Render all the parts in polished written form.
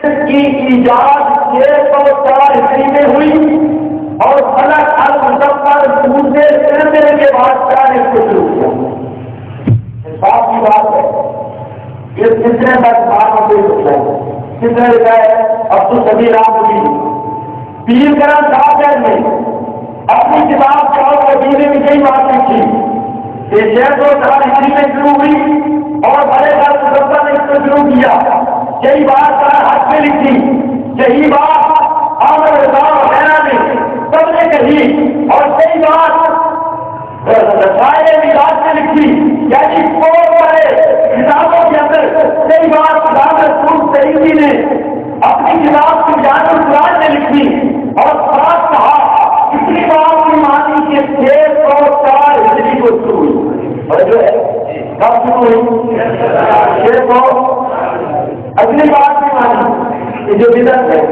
کی ایجاد 604 میں ہوئی اور فلک المظفر دوسرے سلسلے کے بادشاہ نے اس کو شروع کیا. انصاف کی بات ہے. یہ کتنے تک بات ہوتے ہیں کتنے لکھا ہے عبدالسبیل آمدی پیر کرم صاحب نے اپنی کتاب کے اور قبیلے میں کئی بات لکھی کہ 604 میں شروع ہوئی اور بڑے سال مظفر نے اس کو شروع کیا. یہی بات حق میں لکھی, یہی بات آمد رضا وغیرہ نے سب نے کہی اور صحیح بات رسائل میراث نے لکھی. یعنی بہت بڑے کتابوں کے اندر صحیح بات خدا رسول سعیدی نے اپنی کتاب کی جان القرآن نے لکھی اور خاص کہا اتنی بات کی مانی کہ 604 ہجری کو شروع ہوئی اور جو ہے کب شروع ہوئی 600. اگلی بات کی مانی یہ جو بدعت ہے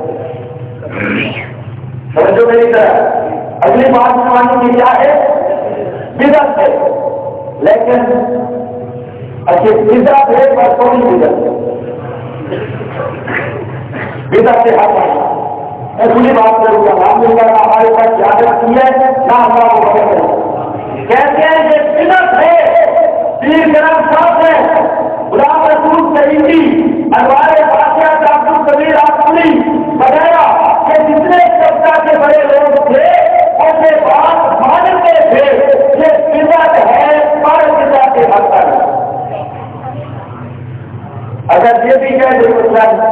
جو میری طرح اگلی بات کی مانی کی کیا ہے بدعت ہے. لیکن اچھے بدعت ہے پر کوئی بدعت ہے بدعت سے ہر میں پوری بات کروں گا. نام مل کر ہمارے پاس یاد رکھتی ہے نہ ہمارا کو پتہ کہتے ہیں یہ بدعت ہے. پیر کرم صاحب ہے غلام رسول سعیدی انوار بادشاہ کا عبدالقبیر آسمی وغیرہ یہ جتنے طبقہ کے بڑے لوگ تھے اور یہ بات مانتے تھے یہ بدعت ہے پر بدعت کے حق تک. اگر یہ بھی کہہ دے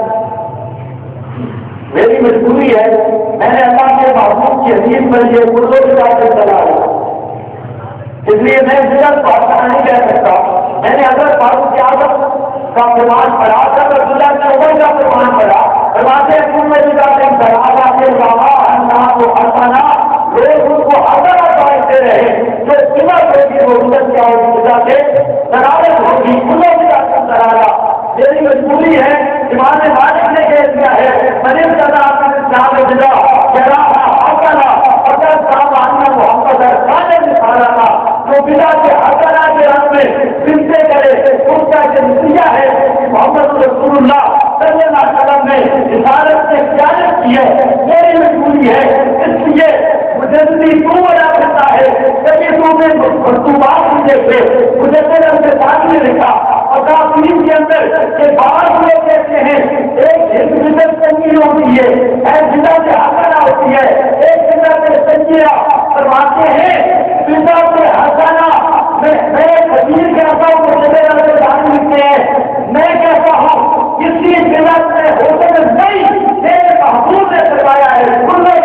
میری مجبوری ہے میں نے اللہ کے محبوب کی حدیث پر یہ اردو کتاب سے چلا اس لیے میں بدعت بادشاہ نہیں کہہ سکتا. میں نے حضرت فاروق اعظم کا فرمان پڑھا حضرت عبداللہ بن عمر کا فرمان پڑھا فرماتے ہیں تم میں سراغا کے حسنا لوگ ان کو حسنا سمجھتے رہے جو قیمت ہوگی وہ بدعت کیا ہوگی بدعت سے سرارت ہوگی کلو بدعت کا سراغا. میری مجبوری ہے امام مالک نے کہہ دیا ہے منیب صدا صاحب جدا جراحا حسنا اگر صاحب آنا محمد خان نے دکھانا تھا جو بلا کے حسنا کے رنگ میں بنتے کرے اس کا جو نتیجہ ہے کہ محمد رسول اللہ صلی اللہ علیہ وسلم نے رسالت سے قیادت کی ہے. میری مجبوری ہے اس لیے مجھے تو بڑا کرتا ہے کبھی تو میں مکتوبات مجھے تھے مجھے پہلے سے ساتھ میں لکھا اور کافرین کے اندر کہ بعض لوگ کہتے ہیں ایک بدعت تنگی ہوتی ہے ایک بدعت حسنہ ہوتی ہے ایک بدعت تنگیہ فرماتے ہیں بدعت حسنہ میں خبیر کہتا ہوں کہ جگہ سے جان لکھتے ہیں میں کہتا ہوں کسی بدعت میں ہوتے نہیں میرے محبوب نے کروایا ہے کلو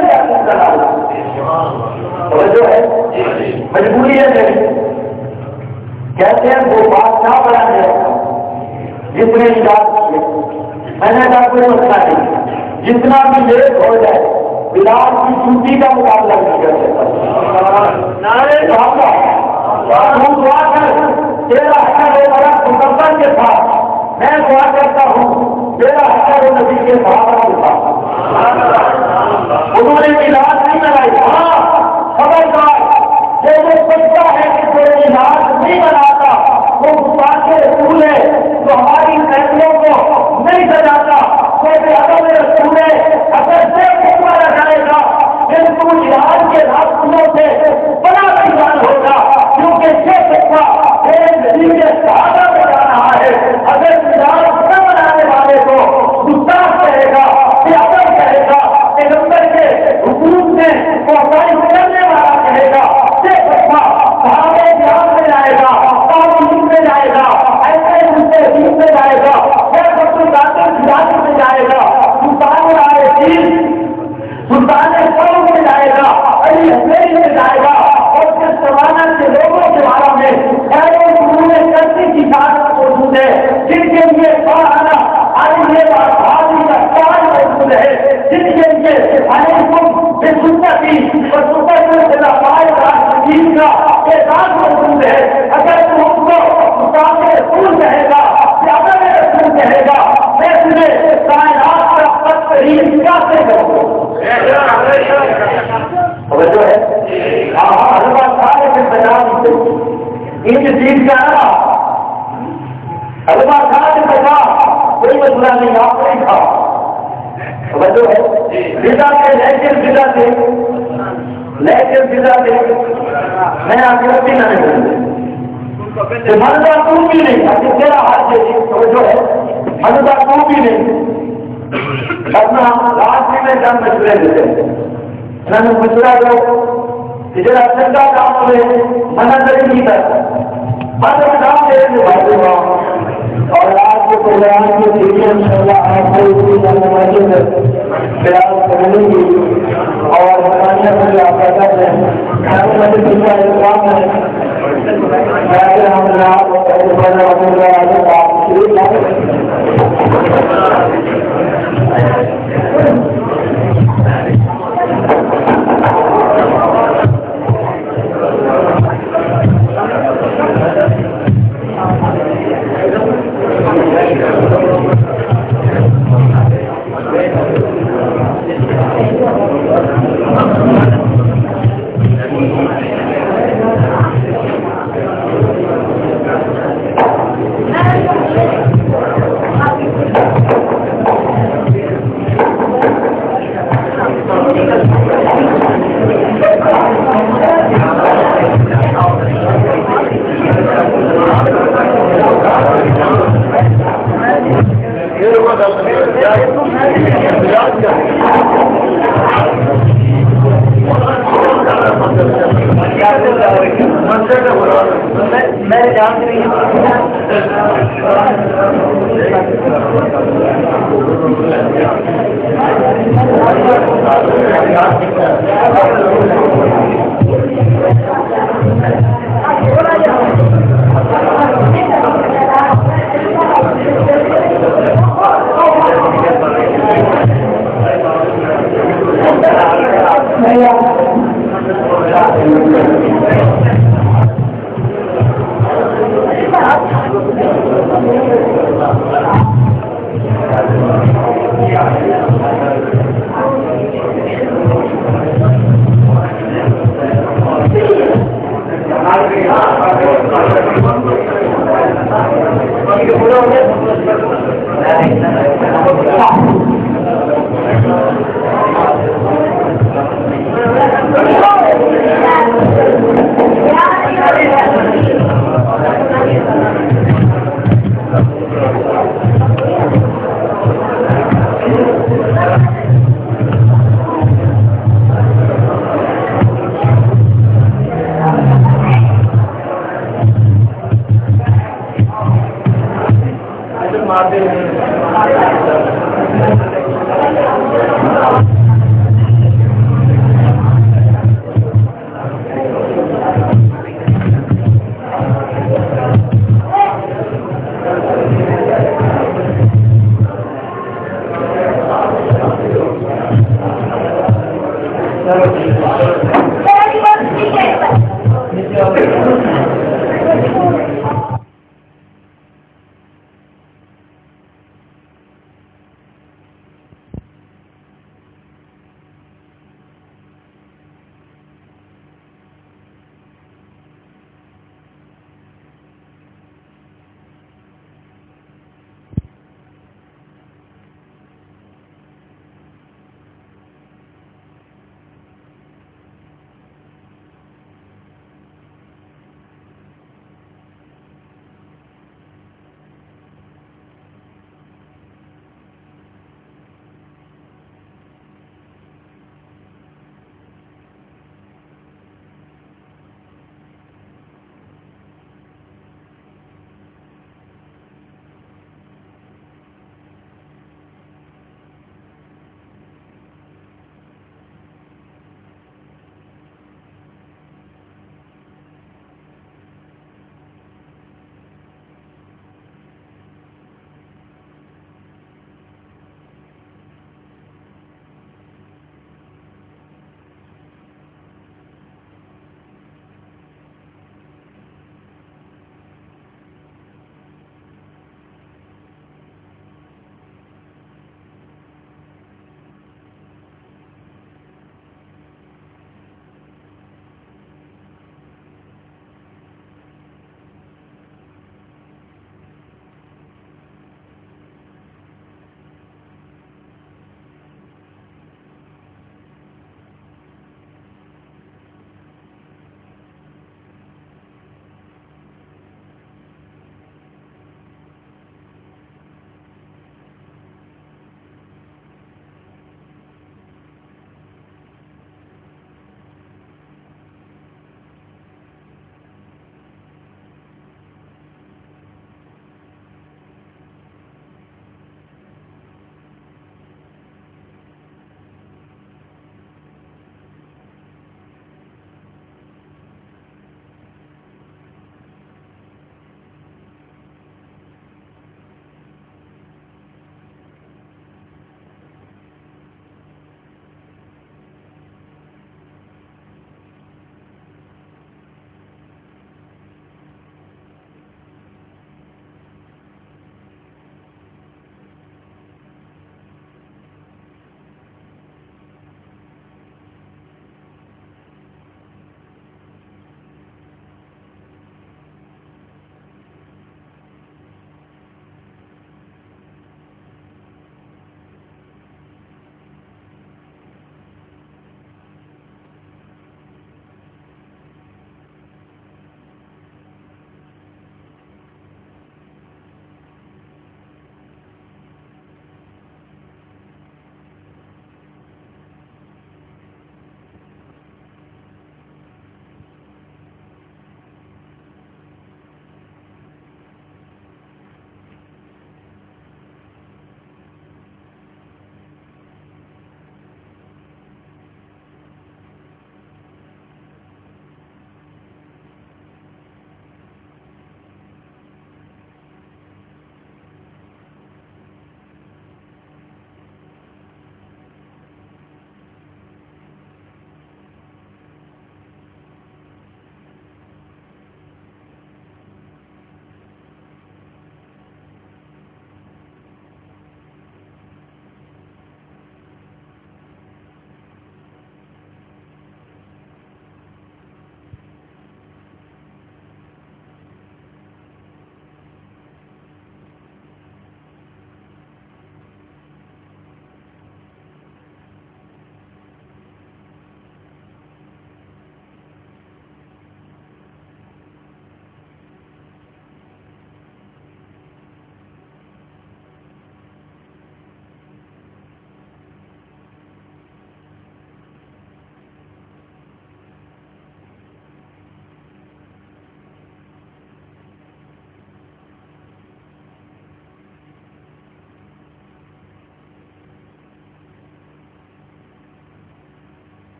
جو ہے مجبوری ہے کہتے ہیں وہ بادشاہ بنا ہے جس نے ایجاد کیا میں نے کہا کوئی مسئلہ نہیں جتنا بھی لیٹ ہو جائے بلال کی چوٹی کا مقابلہ نہیں کر سکتا. نعرے صحابہ دعا کر تیرا حشر و برق مسلمان کے ساتھ میں دعا کرتا ہوں تیرا حشر و نبی کے صحابہ کے ساتھ. انہوں نے علاج نہیں بنائی. ہاں خبردار یہ جو سچا ہے کہ کوئی علاج نہیں بناتا وہ گستاخ رسول ہے جو ہماری فیصلوں کو نہیں سجاتا کوئی ادب رسول ہے اگر سے حکمرا جائے گا پھر تو علاج کے راستوں سے بڑا نقصان ہوگا کیونکہ یہ سچا ایک نبی کے صحابہ میں جا رہا ہے. اگر علاج نہ بنانے والے کو گستاخ کہے گا کہ ادب کہے گا پیغمبر کے حقوق میں کوتاہی کرنے والا کہے گا یہ سچا صحابہ جہاں میں جائے گا تعلیم میں جائے گا ایسے دین میں جائے گا سلطان میں جائے گا سلطان سلطان قوم میں جائے گا علی حسین میں جائے گا اور جس زمانہ کے لوگوں کے بارے میں کرنے کی طاقت موجود ہے جن کے لیے پڑھانا آدمی کا کام موجود ہے جن کے لیے کا احساس موجود ہے. اگر تم ہم کو استاد رسول کہے گا زیادہ میں رسول کہے گا میں تمہیں کائنات کا بدترین کیا سے کروں جو ہے ان چیز کا البا خان نے کہا کوئی مسئلہ نہیں آپ نہیں تھا بچوں ہے بدا کے لیکن بدا کے میں آپ کو پینا نہیں مردا تو بھی نہیں ابھی تیرا ہاتھ جو ہے مردا تو بھی نہیں اپنا رات میں جان مشورے دیتے ہیں مشورہ دو جرا چنگا کام ہوئے منع کرے نہیں کرتا بس کام دے اور آج کے پروگرام کے ذریعے انشاءاللہ آپ کو بیان کرنے کی اور بتانے کے لیے آپ کا کر رہے ہیں کام ہے